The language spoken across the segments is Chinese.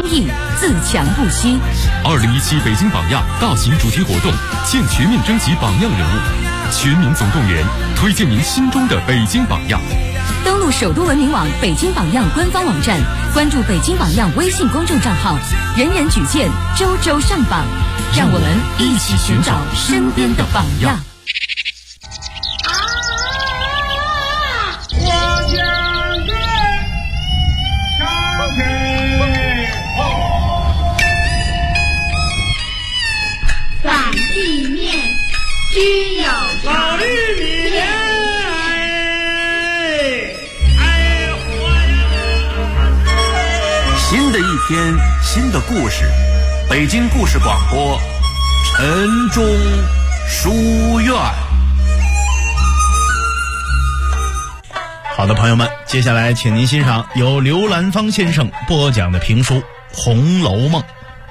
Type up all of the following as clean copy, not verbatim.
应，自强不息。 2017北京榜样大型主题活动现全面征集榜样人物，全民总动员，推荐您心中的北京榜样。 登录首都文明网北京榜样官方网站，关注北京榜样微信公众账号，人人举荐，周周上榜，让我们一起寻找身边的榜样。 反地面只有老玉米新的一天，新的故事，北京故事广播，晨钟书院。 好的，朋友们，接下来请您欣赏由刘兰芳先生播讲的评书《红楼梦》。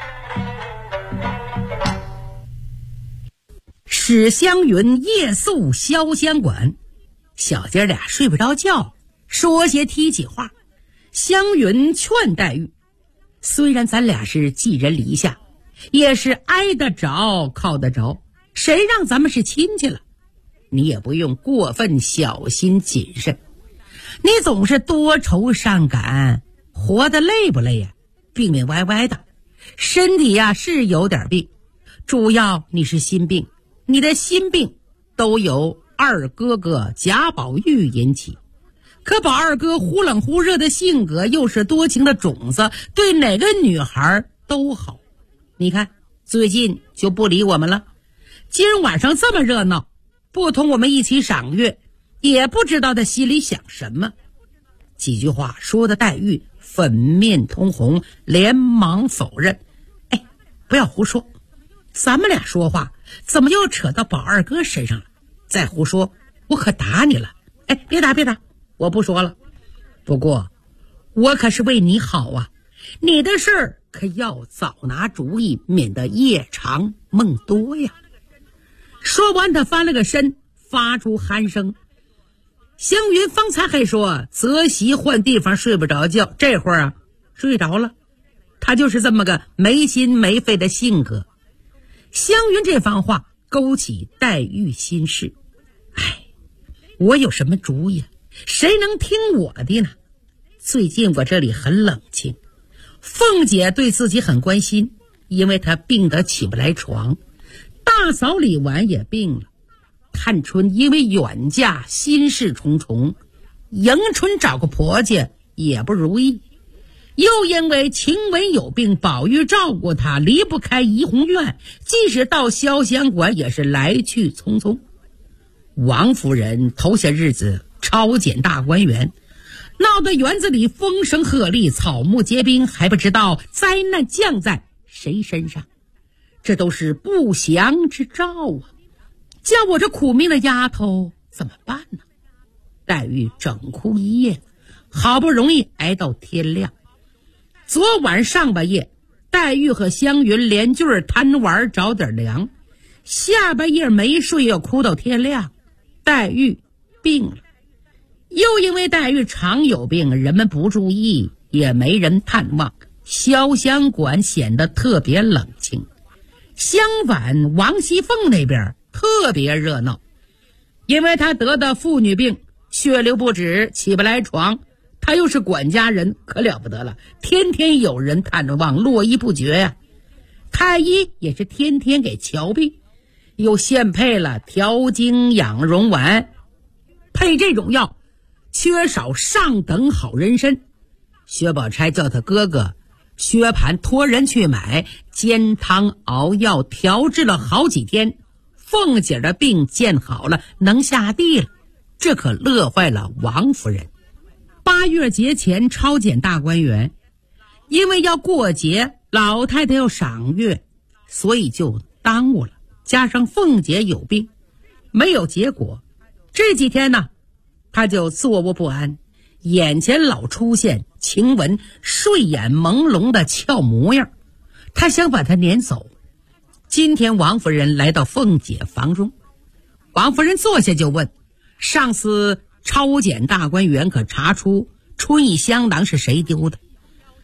史湘云夜宿潇湘馆，小姐俩睡不着觉，说些提起话。湘云劝黛玉，虽然咱俩是寄人篱下，也是挨得着靠得着，谁让咱们是亲戚了？你也不用过分小心谨慎，你总是多愁善感，活得累不累呀？病病歪歪的，身体呀是有点病，主要你是心病，你的心病都由二哥哥贾宝玉引起。可宝二哥忽冷忽热的性格，又是多情的种子，对哪个女孩都好。你看最近就不理我们了，今儿晚上这么热闹，不同我们一起赏月，也不知道他心里想什么。几句话说的黛玉粉面通红，连忙否认。不要胡说，咱们俩说话怎么又扯到宝二哥身上了？再胡说我可打你了。别打，我不说了。不过我可是为你好啊，你的事儿可要早拿主意，免得夜长梦多呀。说完他翻了个身，发出鼾声。湘云方才还说择席换地方睡不着觉，这会儿睡着了。他就是这么个没心没肺的性格。湘云这番话勾起黛玉心事，我有什么主意？谁能听我的呢？最近我这里很冷清，凤姐对自己很关心，因为她病得起不来床。大嫂李纨也病了，探春因为远嫁心事重重，迎春找个婆家也不如意，又因为晴雯有病，宝玉照顾她，离不开怡红院，即使到潇湘馆也是来去匆匆。王夫人头些日子抄检大观园，闹得园子里风声鹤唳，草木皆兵，还不知道灾难降在谁身上，这都是不祥之兆啊！叫我这苦命的丫头怎么办呢？黛玉整哭一夜，好不容易挨到天亮。昨晚上半夜，黛玉和湘云连句贪玩找点粮，下半夜没睡，又哭到天亮。黛玉病了，又因为黛玉常有病，人们不注意，也没人探望，潇湘馆显得特别冷清。相反，王熙凤那边特别热闹，因为她得的妇女病，血流不止，起不来床，她又是管家人，可了不得了，天天有人探望，络绎不绝呀。太医也是天天给瞧病，又现配了调经养荣丸，配这种药缺少上等好人参。薛宝钗叫他哥哥薛蟠托人去买，煎汤熬药调治了好几天，凤姐的病见好了，能下地了，这可乐坏了王夫人。8月节前抄检大观园，因为要过节，老太太要赏月，所以就耽误了，加上凤姐有病，没有结果。这几天呢，她就坐卧不安，眼前老出现晴雯睡眼朦胧的俏模样，她想把她撵走。今天王夫人来到凤姐房中，王夫人坐下就问，上次抄检大观园可查出春意香囊是谁丢的？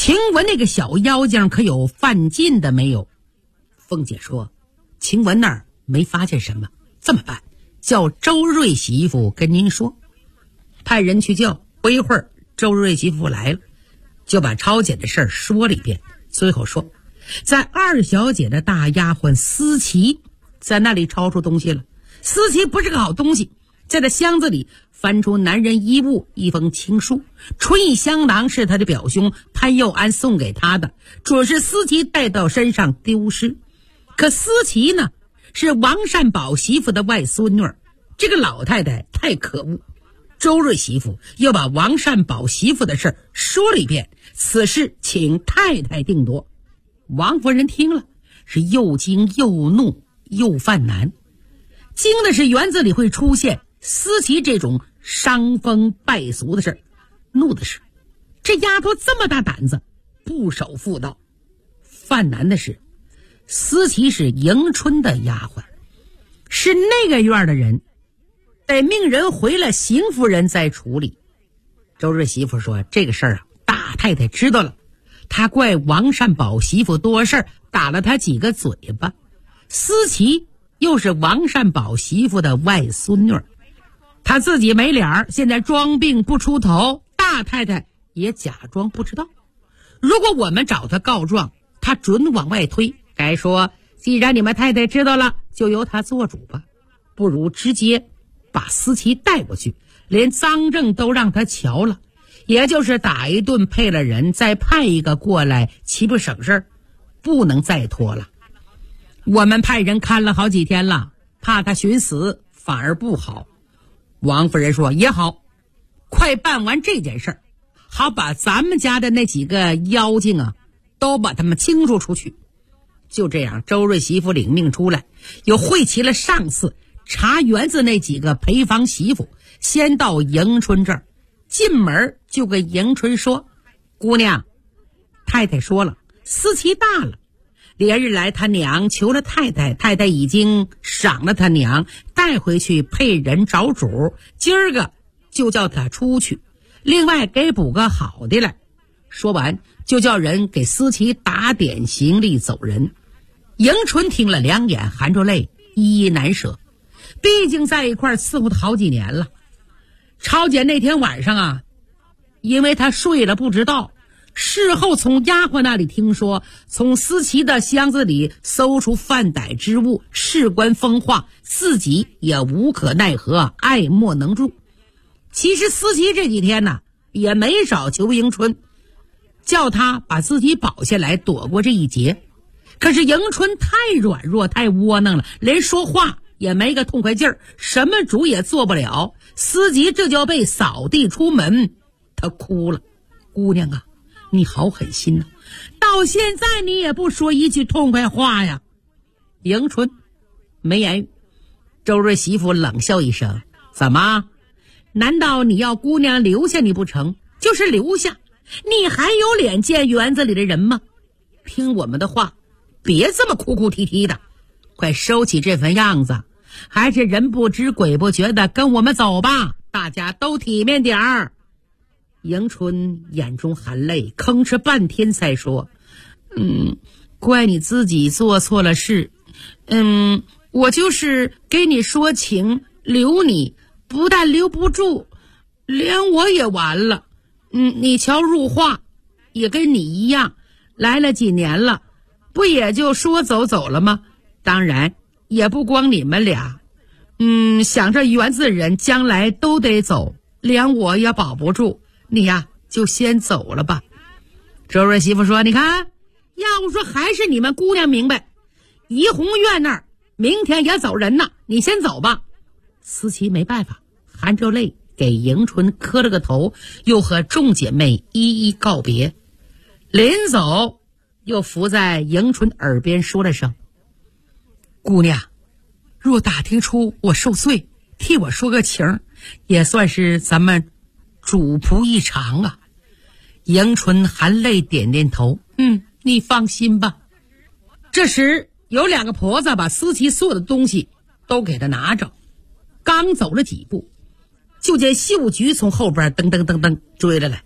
晴雯那个小妖精可有犯禁的没有？凤姐说，晴雯那儿没发现什么。这么办，叫周瑞媳妇跟您说。派人去叫，不一会儿周瑞媳妇来了，就把抄检的事儿说了一遍。随后说，在二小姐的大丫鬟思琪在那里抄出东西了。思琪不是个好东西，在这箱子里翻出男人衣物一封情书，春意香囊是他的表兄潘佑安送给他的，准是思琪带到身上丢失。可思琪呢，是王善宝媳妇的外孙女，这个老太太太可恶。周瑞媳妇又把王善宝媳妇的事说了一遍，此事请太太定夺。王夫人听了，是又惊又怒又犯难。惊的是园子里会出现思琪这种伤风败俗的事，怒的是这丫头这么大胆子，不守妇道。犯难的是思琪是迎春的丫鬟，是那个院的人，得命人回了邢夫人再处理。周瑞媳妇说，这个事儿啊，大太太知道了，她怪王善宝媳妇多事儿，打了她几个嘴巴。思琪又是王善宝媳妇的外孙女，她自己没脸儿，现在装病不出头，大太太也假装不知道。如果我们找她告状，她准往外推，该说既然你们太太知道了，就由她做主吧。不如直接把思琪带过去，连赃证都让她瞧了，也就是打一顿配了人，再派一个过来，岂不省事儿？不能再拖了。我们派人看了好几天了，怕他寻死反而不好。王夫人说，也好，快办完这件事儿，好把咱们家的那几个妖精啊都把他们清除出去。就这样，周瑞媳妇领命出来，又汇齐了上次查园子那几个陪房媳妇，先到迎春这儿，进门就跟迎春说，姑娘，太太说了，思琪大了，连日来他娘求了太太，太太已经赏了他娘，带回去配人找主，今儿个就叫他出去，另外给补个好的来。说完就叫人给思琪打点行李走人。迎春听了，两眼含着泪，依依难舍，毕竟在一块伺候他好几年了。抄检那天晚上啊，因为他睡了不知道，事后从丫鬟那里听说，从思琪的箱子里搜出犯歹之物，事关风化，自己也无可奈何，爱莫能助。其实思琪这几天呢，也没少求迎春，叫他把自己保下来，躲过这一劫。可是迎春太软弱，太窝囊了，连说话也没个痛快劲儿，什么主也做不了。思琪这就被扫地出门，他哭了。姑娘啊，你好狠心呐，到现在你也不说一句痛快话呀。迎春没言语。周瑞媳妇冷笑一声，怎么，难道你要姑娘留下你不成？就是留下，你还有脸见园子里的人吗？听我们的话，别这么哭哭啼啼的，快收起这份样子，还是人不知鬼不觉的跟我们走吧，大家都体面点儿。迎春眼中含泪，吭哧半天才说，怪你自己做错了事，我就是给你说情，留你不但留不住，连我也完了。你瞧入画也跟你一样，来了几年了，不也就说走走了吗？当然也不光你们俩，想着园子人将来都得走，连我也保不住，你呀就先走了吧。周瑞媳妇说，你看，要不说还是你们姑娘明白，怡红院那儿明天也走人呢，你先走吧。思琪没办法，含着泪给迎春磕了个头，又和众姐妹一一告别。临走又伏在迎春耳边说了声，姑娘，若打听出我受罪，替我说个情，也算是咱们主仆一场啊。迎春含泪点点头，你放心吧。这时有两个婆子把思琪所有的东西都给她拿着，刚走了几步，就见秀菊从后边噔噔噔噔追了来。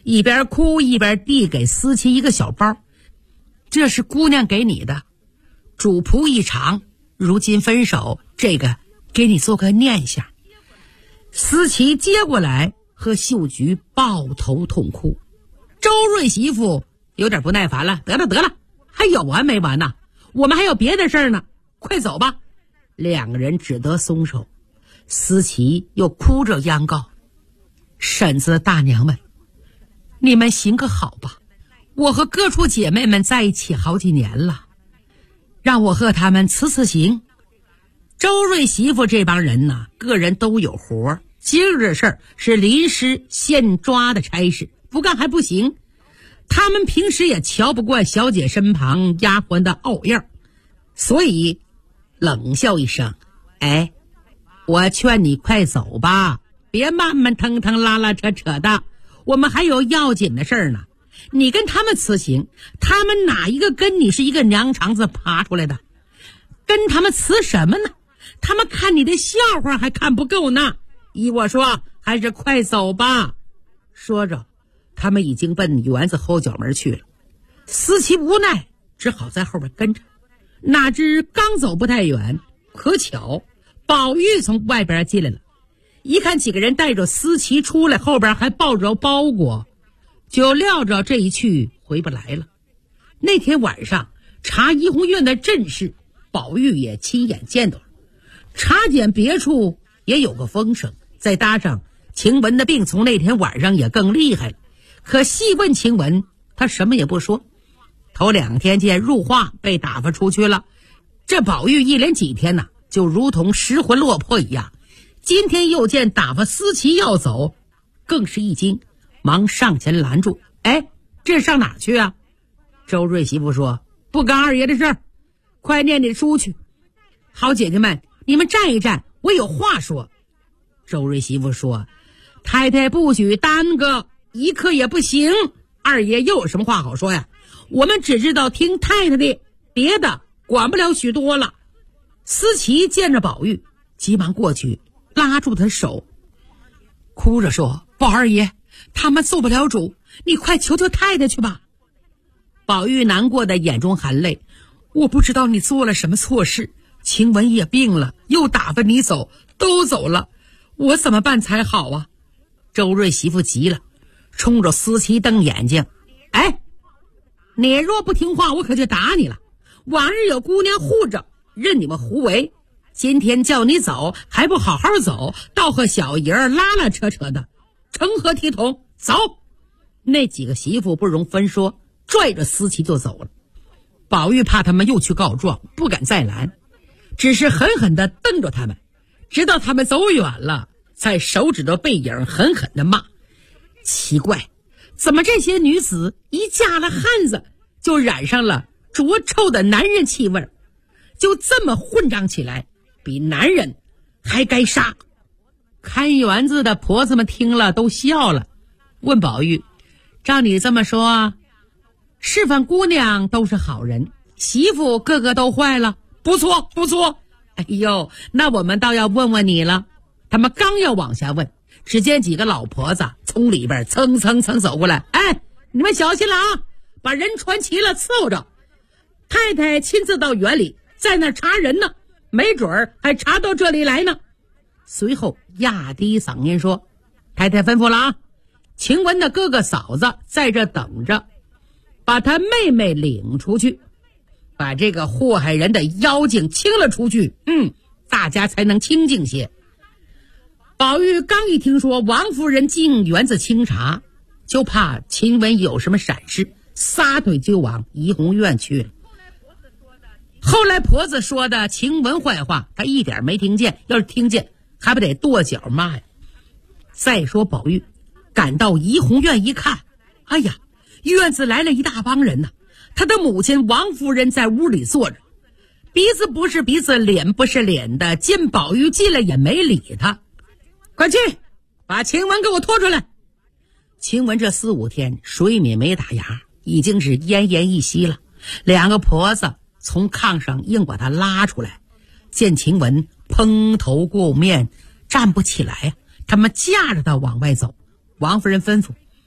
一边哭一边递给思琪一个小包，这是姑娘给你的，主仆一场，如今分手，这个给你做个念想。思琪接过来，和秀菊抱头痛哭。周瑞媳妇有点不耐烦了，得了，还有完没完呢？我们还有别的事儿呢，快走吧。两个人只得松手。思琪又哭着央告：婶子大娘们，你们行个好吧，我和各处姐妹们在一起好几年了，让我和他们辞行。周瑞媳妇这帮人呢，个人都有活，今儿这事儿是临时现抓的差事，不干还不行。他们平时也瞧不惯小姐身旁丫鬟的傲样，所以冷笑一声：我劝你快走吧，别慢慢腾腾拉拉扯扯的，我们还有要紧的事儿呢。你跟他们辞行，他们哪一个跟你是一个娘肠子爬出来的？跟他们辞什么呢？他们看你的笑话还看不够呢。依我说，还是快走吧。说着，他们已经奔园子后角门去了。思琪无奈，只好在后边跟着。哪知刚走不太远，可巧宝玉从外边进来了，一看几个人带着思琪出来，后边还抱着包裹，就料着这一去回不来了。那天晚上查怡红院的阵势，宝玉也亲眼见到了。查检别处也有个风声，再搭上晴雯的病从那天晚上也更厉害了。可细问晴雯，她什么也不说。头2天见入画被打发出去了，这宝玉一连几天呢，就如同失魂落魄一样。今天又见打发思琪要走，更是一惊，忙上前拦住：这上哪去啊？周瑞媳妇说：不干二爷的事儿，快念你出去。好姐姐们，你们站一站，我有话说。周瑞媳妇说：太太不许耽搁，一刻也不行。二爷又有什么话好说呀？我们只知道听太太的，别的管不了许多了。思琪见着宝玉，急忙过去拉住他手，哭着说：宝二爷，他们做不了主，你快求求太太去吧。宝玉难过的眼中含泪：我不知道你做了什么错事，晴雯也病了，又打发你走，都走了，我怎么办才好啊？周瑞媳妇急了，冲着思琪瞪眼睛：你若不听话，我可就打你了。往日有姑娘护着，任你们胡为，今天叫你走，还不好好走，倒和小爷儿拉拉扯扯的，成何体统？走！那几个媳妇不容分说，拽着思琪就走了。宝玉怕他们又去告状，不敢再拦，只是狠狠地瞪着他们，直到他们走远了，才手指着背影狠狠地骂：奇怪，怎么这些女子一嫁了汉子，就染上了浊臭的男人气味，就这么混账起来，比男人还该杀。看园子的婆子们听了都笑了，问宝玉：照你这么说，示范姑娘都是好人，媳妇个个都坏了？不错不错。哎呦，那我们倒要问问你了。他们刚要往下问，只见几个老婆子从里边蹭蹭蹭走过来：你们小心了啊，把人传齐了，伺候着。太太亲自到园里，在那查人呢，没准儿还查到这里来呢。随后压低嗓音说：太太吩咐了啊，晴雯的哥哥嫂子在这等着，把他妹妹领出去，把这个祸害人的妖精清了出去，大家才能清静些。宝玉刚一听说王夫人进园子清查，就怕晴雯有什么闪失，撒腿就往怡红院去了。后来婆子说的晴雯坏话，他一点没听见，要是听见还不得跺脚骂呀。再说宝玉赶到怡红院一看，哎呀，院子来了一大帮人呐，他的母亲王夫人在屋里坐着，鼻子不是鼻子，脸不是脸的，见宝玉进来也没理他。快去把晴雯给我拖出来。晴雯这4、5天水米没打牙，已经是奄奄一息了。2个婆子从炕上硬把她拉出来，见晴雯蓬头垢面，站不起来呀，他们架着她往外走。王夫人吩咐：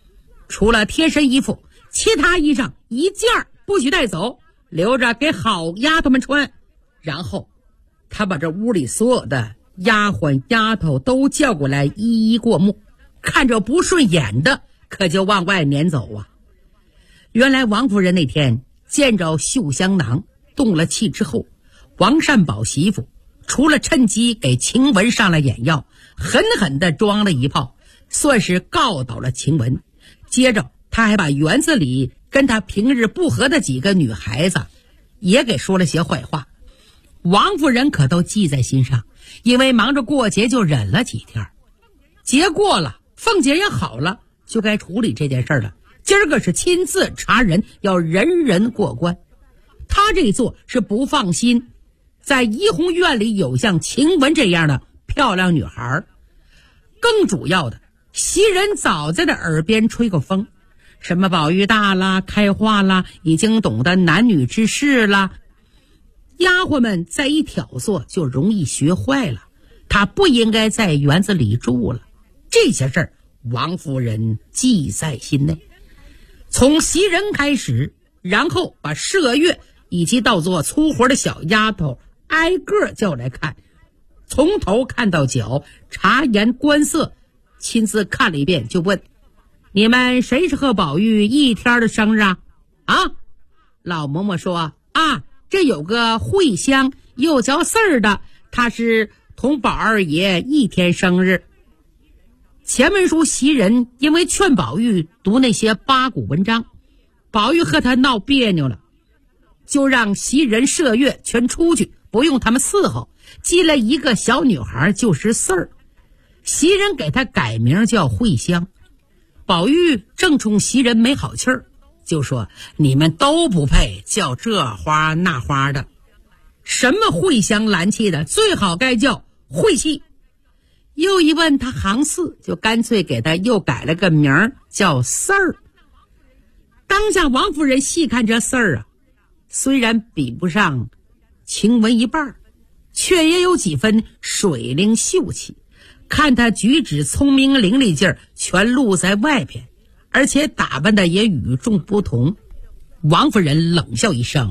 除了贴身衣服，其他衣裳一件不许带走，留着给好丫头们穿。然后他把这屋里所有的丫鬟丫头都叫过来，一一过目，看着不顺眼的可就往外撵走啊。原来王夫人那天见着绣香囊动了气之后，王善保媳妇除了趁机给晴雯上了眼药，狠狠地装了一炮，算是告倒了晴雯。接着他还把园子里跟他平日不和的几个女孩子也给说了些坏话。王夫人可都记在心上，因为忙着过节就忍了几天。节过了，凤姐也好了，就该处理这件事了。今儿个是亲自查人，要人人过关。他这一做是不放心在怡红院里有像晴雯这样的漂亮女孩。更主要的，袭人早在这耳边吹过风，什么宝玉大了，开化了，已经懂得男女之事了。丫鬟们再一挑唆，就容易学坏了。她不应该在园子里住了。这些事儿，王夫人记在心内。从袭人开始，然后把麝月以及到做粗活的小丫头挨个叫来看，从头看到脚，察言观色，亲自看了一遍，就问：你们谁是和宝玉一天的生日啊？老嬷嬷说：这有个慧香，又叫四儿的，他是同宝二爷一天生日。前文书袭人因为劝宝玉读那些八股文章，宝玉和他闹别扭了，就让袭人麝月全出去，不用他们伺候，接了一个小女孩，就是四儿。袭人给他改名叫慧香。宝玉正冲袭人没好气儿，就说：你们都不配叫这花那花的，什么慧香兰气的，最好该叫晦气。又一问他行四，就干脆给他又改了个名儿叫四儿。当下王夫人细看这四儿虽然比不上晴雯一半，却也有几分水灵秀气。看他举止聪明伶俐劲儿全露在外边，而且打扮的也与众不同。王夫人冷笑一声：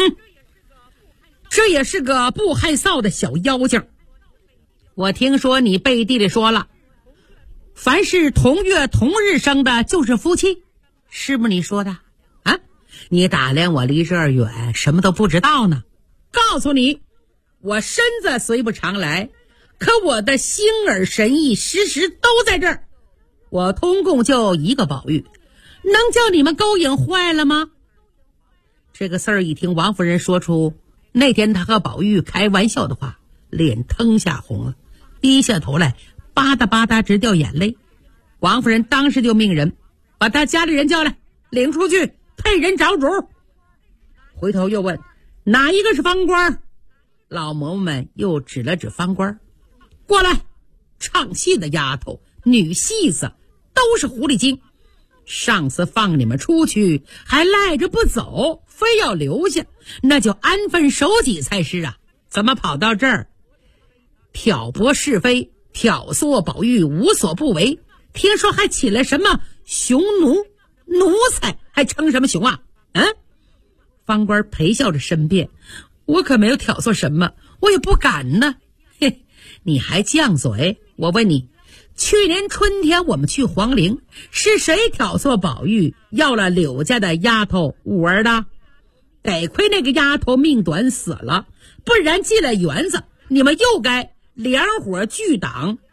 这也是个不害臊的小妖精。我听说你背地里说了，凡是同月同日生的就是夫妻，是不是你说的你打量我离这儿远，什么都不知道呢。告诉你，我身子虽不常来，可我的心耳神意时时都在这儿。我通共就一个宝玉，能叫你们勾引坏了吗？这个四儿一听王夫人说出那天他和宝玉开玩笑的话，脸腾下红了，低下头来吧嗒吧嗒直掉眼泪。王夫人当时就命人把他家里人叫来，领出去配人找主。回头又问哪一个是方官，老嬷嬷们又指了指方官。过来，唱戏的丫头女戏子都是狐狸精，上次放你们出去还赖着不走，非要留下，那就安分守己才是啊！怎么跑到这儿挑拨是非，挑唆宝玉无所不为？听说还起了什么雄奴才，还称什么雄啊？方官陪笑着申辩：我可没有挑唆什么，我也不敢呢。嘿，你还犟嘴？我问你，去年春天我们去皇陵，是谁挑唆宝玉要了柳家的丫头五儿的？得亏那个丫头命短死了，不然进了园子，你们又该两伙聚党